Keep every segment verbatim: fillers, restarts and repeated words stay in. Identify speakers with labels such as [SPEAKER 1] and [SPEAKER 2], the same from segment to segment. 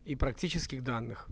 [SPEAKER 1] и практических данных.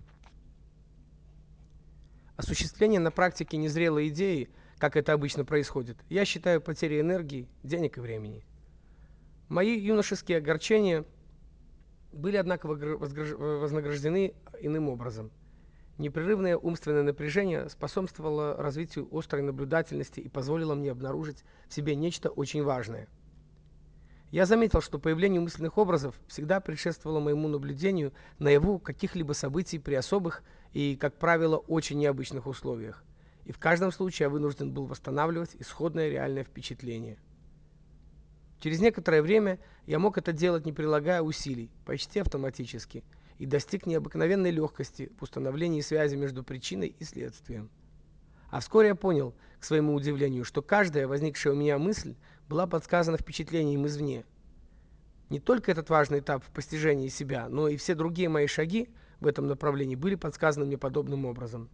[SPEAKER 1] Осуществление на практике незрелой идеи, как это обычно происходит, я считаю потерей энергии, денег и времени. Мои юношеские огорчения были, однако, вознаграждены иным образом. Непрерывное умственное напряжение способствовало развитию острой наблюдательности и позволило мне обнаружить в себе нечто очень важное. Я заметил, что появление мысленных образов всегда предшествовало моему наблюдению наяву каких-либо событий при особых и, как правило, очень необычных условиях. И в каждом случае я вынужден был восстанавливать исходное реальное впечатление. Через некоторое время я мог это делать, не прилагая усилий, почти автоматически, и достиг необыкновенной легкости в установлении связи между причиной и следствием. А вскоре я понял, к своему удивлению, что каждая возникшая у меня мысль была подсказана впечатлением извне. Не только этот важный этап в постижении себя, но и все другие мои шаги в этом направлении были подсказаны мне подобным образом.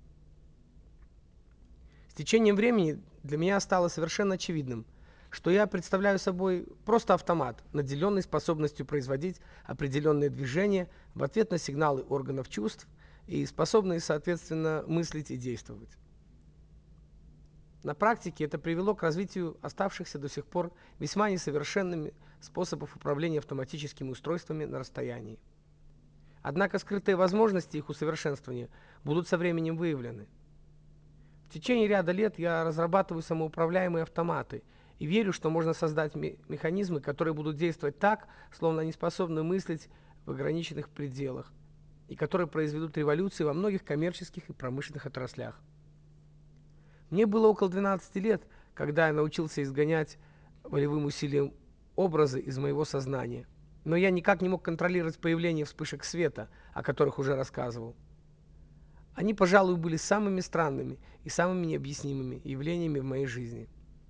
[SPEAKER 1] С течением времени для меня стало совершенно очевидным, что я представляю собой просто автомат, наделенный способностью производить определенные движения в ответ на сигналы органов чувств и способный, соответственно, мыслить и действовать. На практике это привело к развитию оставшихся до сих пор весьма несовершенными способов управления автоматическими устройствами на расстоянии. Однако скрытые возможности их усовершенствования будут со временем выявлены. В течение ряда лет я разрабатываю самоуправляемые автоматы и верю, что можно создать механизмы, которые будут действовать так, словно они способны мыслить в ограниченных пределах, и которые произведут революции во многих коммерческих и промышленных отраслях. Мне было около двенадцати лет, когда я научился изгонять волевым усилием образы из моего сознания, но я никак не мог контролировать появление вспышек света, о которых уже рассказывал. Они, пожалуй, были самыми странными и самыми необъяснимыми явлениями в моей жизни.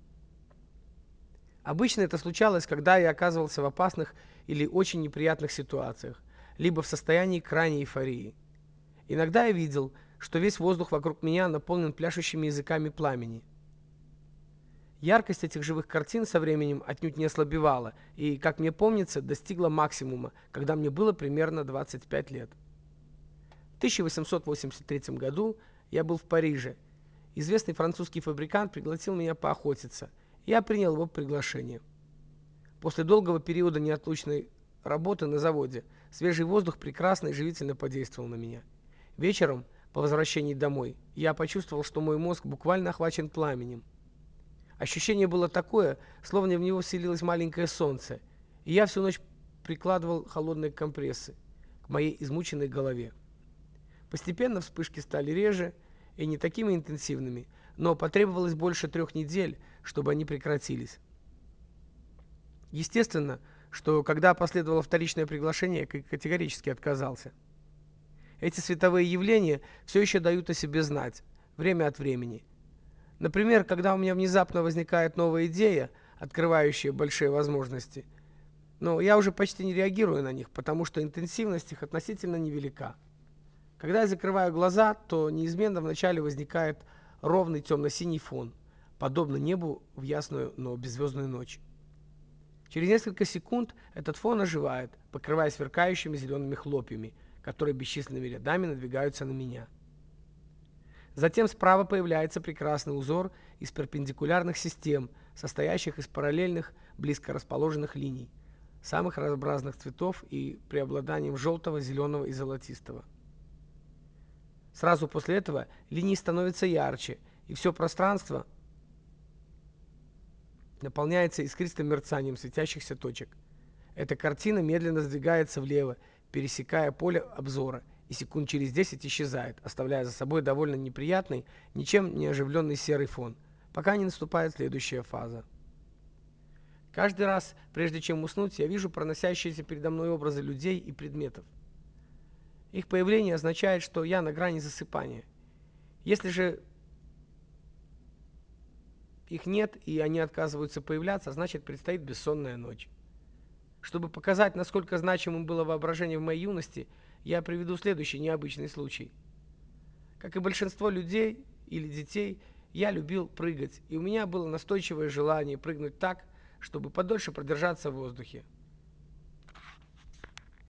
[SPEAKER 1] Обычно это случалось, когда я оказывался в опасных или очень неприятных ситуациях, либо в состоянии крайней эйфории. Иногда я видел, что весь воздух вокруг меня наполнен пляшущими языками пламени. Яркость этих живых картин со временем отнюдь не ослабевала и, как мне помнится, достигла максимума, когда мне было примерно двадцать пять лет. В тысяча восемьсот восемьдесят третьем году я был в Париже. Известный французский фабрикант пригласил меня поохотиться. Я принял его приглашение. После долгого периода неотлучной работы на заводе свежий воздух прекрасно и живительно подействовал на меня. Вечером, по возвращении домой, я почувствовал, что мой мозг буквально охвачен пламенем. Ощущение было такое, словно в него вселилось маленькое солнце, и я всю ночь прикладывал холодные компрессы к моей измученной голове. Постепенно вспышки стали реже и не такими интенсивными, но потребовалось больше трех недель, чтобы они прекратились. Естественно, что когда последовало вторичное приглашение, я категорически отказался. Эти световые явления все еще дают о себе знать, время от времени. Например, когда у меня внезапно возникает новая идея, открывающая большие возможности, но я уже почти не реагирую на них, потому что интенсивность их относительно невелика. Когда я закрываю глаза, то неизменно вначале возникает ровный темно-синий фон, подобно небу в ясную, но беззвездную ночь. Через несколько секунд этот фон оживает, покрываясь сверкающими зелеными хлопьями, которые бесчисленными рядами надвигаются на меня. Затем справа появляется прекрасный узор из перпендикулярных систем, состоящих из параллельных, близко расположенных линий, самых разнообразных цветов и преобладанием желтого, зеленого и золотистого. Сразу после этого линии становятся ярче, и все пространство наполняется искристым мерцанием светящихся точек. Эта картина медленно сдвигается влево, пересекая поле обзора, и секунд через десять исчезает, оставляя за собой довольно неприятный, ничем не оживленный серый фон, пока не наступает следующая фаза. Каждый раз, прежде чем уснуть, я вижу проносящиеся передо мной образы людей и предметов. Их появление означает, что я на грани засыпания. Если же их нет и они отказываются появляться, значит, предстоит бессонная ночь. Чтобы показать, насколько значимым было воображение в моей юности, я приведу следующий необычный случай. Как и большинство людей или детей, я любил прыгать, и у меня было настойчивое желание прыгнуть так, чтобы подольше продержаться в воздухе.